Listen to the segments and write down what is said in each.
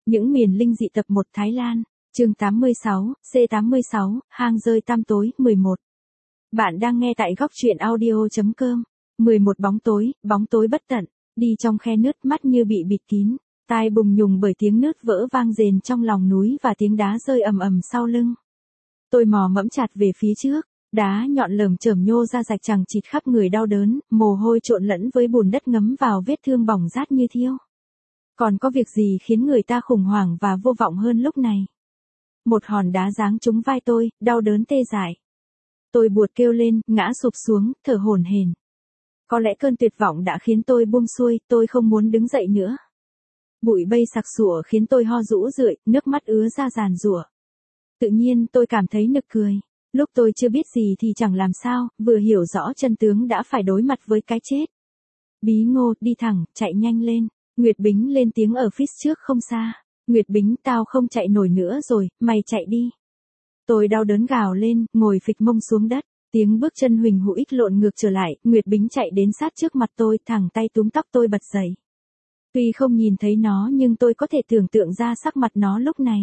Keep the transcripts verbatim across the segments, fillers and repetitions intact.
Những miền linh dị tập một Thái Lan, chương tám mươi sáu, C tám mươi sáu, hang rơi tăm tối, mười một. Bạn đang nghe tại góc truyện audio chấm com. mười một bóng tối, bóng tối bất tận, đi trong khe nứt, mắt như bị bịt kín, tai bùng nhùng bởi tiếng nứt vỡ vang rền trong lòng núi và tiếng đá rơi ầm ầm sau lưng. Tôi mò mẫm chặt về phía trước, đá nhọn lởm chởm nhô ra rạch chằng chịt khắp người đau đớn, mồ hôi trộn lẫn với bùn đất ngấm vào vết thương bỏng rát như thiêu. Còn có việc gì khiến người ta khủng hoảng và vô vọng hơn lúc này? Một hòn đá giáng trúng vai tôi, đau đớn tê dại. Tôi buột kêu lên, ngã sụp xuống, thở hổn hển. Có lẽ cơn tuyệt vọng đã khiến tôi buông xuôi, tôi không muốn đứng dậy nữa. Bụi bay sặc sụa khiến tôi ho rũ rượi, nước mắt ứa ra giàn giụa. Tự nhiên tôi cảm thấy nực cười. Lúc tôi chưa biết gì thì chẳng làm sao, vừa hiểu rõ chân tướng đã phải đối mặt với cái chết. Bí Ngô, đi thẳng, chạy nhanh lên. Nguyệt Bính lên tiếng ở phía trước không xa. Nguyệt Bính, tao không chạy nổi nữa rồi, mày chạy đi. Tôi đau đớn gào lên, ngồi phịch mông xuống đất. Tiếng bước chân huỳnh hũi lộn ngược trở lại, Nguyệt Bính chạy đến sát trước mặt tôi, thẳng tay túm tóc tôi bật dậy. Tuy không nhìn thấy nó nhưng tôi có thể tưởng tượng ra sắc mặt nó lúc này.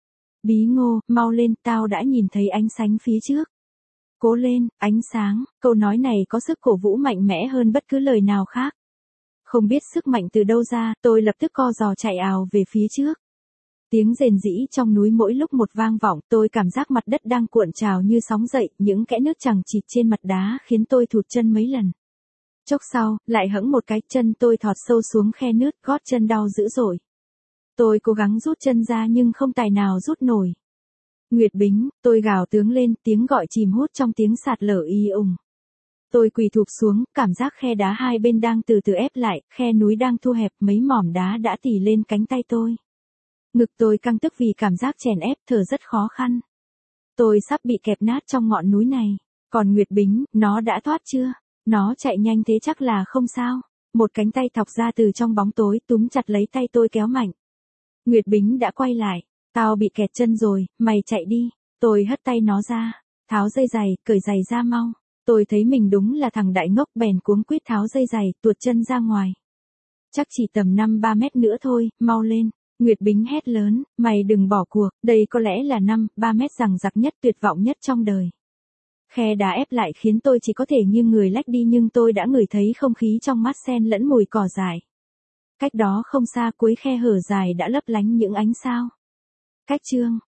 Bí Ngô, mau lên, tao đã nhìn thấy ánh sáng phía trước. Cố lên, ánh sáng, câu nói này có sức cổ vũ mạnh mẽ hơn bất cứ lời nào khác. Không biết sức mạnh từ đâu ra, tôi lập tức co giò chạy ào về phía trước. Tiếng rền rĩ trong núi mỗi lúc một vang vọng, tôi cảm giác mặt đất đang cuộn trào như sóng dậy, những kẽ nước chằng chịt trên mặt đá khiến tôi thụt chân mấy lần. Chốc sau, lại hẫng một cái, chân tôi thọt sâu xuống khe nước, gót chân đau dữ dội. Tôi cố gắng rút chân ra nhưng không tài nào rút nổi. Nguyệt Bính, tôi gào tướng lên, tiếng gọi chìm hút trong tiếng sạt lở y ùng. Tôi quỳ thụp xuống, cảm giác khe đá hai bên đang từ từ ép lại, khe núi đang thu hẹp, mấy mỏm đá đã tỉ lên cánh tay tôi. Ngực tôi căng tức vì cảm giác chèn ép, thở rất khó khăn. Tôi sắp bị kẹp nát trong ngọn núi này. Còn Nguyệt Bính, nó đã thoát chưa? Nó chạy nhanh thế chắc là không sao. Một cánh tay thọc ra từ trong bóng tối, túm chặt lấy tay tôi kéo mạnh. Nguyệt Bính đã quay lại. Tao bị kẹt chân rồi, mày chạy đi. Tôi hất tay nó ra. Tháo dây giày, cởi giày ra mau. Tôi thấy mình đúng là thằng đại ngốc, bèn cuống quýt tháo dây giày, tuột chân ra ngoài. Chắc chỉ tầm năm ba mét nữa thôi, mau lên. Nguyệt Bính hét lớn, mày đừng bỏ cuộc, đây có lẽ là năm ba mét rằng giặc nhất, tuyệt vọng nhất trong đời. Khe đá ép lại khiến tôi chỉ có thể nghiêng người lách đi, nhưng tôi đã ngửi thấy không khí trong mát xen lẫn mùi cỏ dại. Cách đó không xa, cuối khe hở dài đã lấp lánh những ánh sao. Cách chương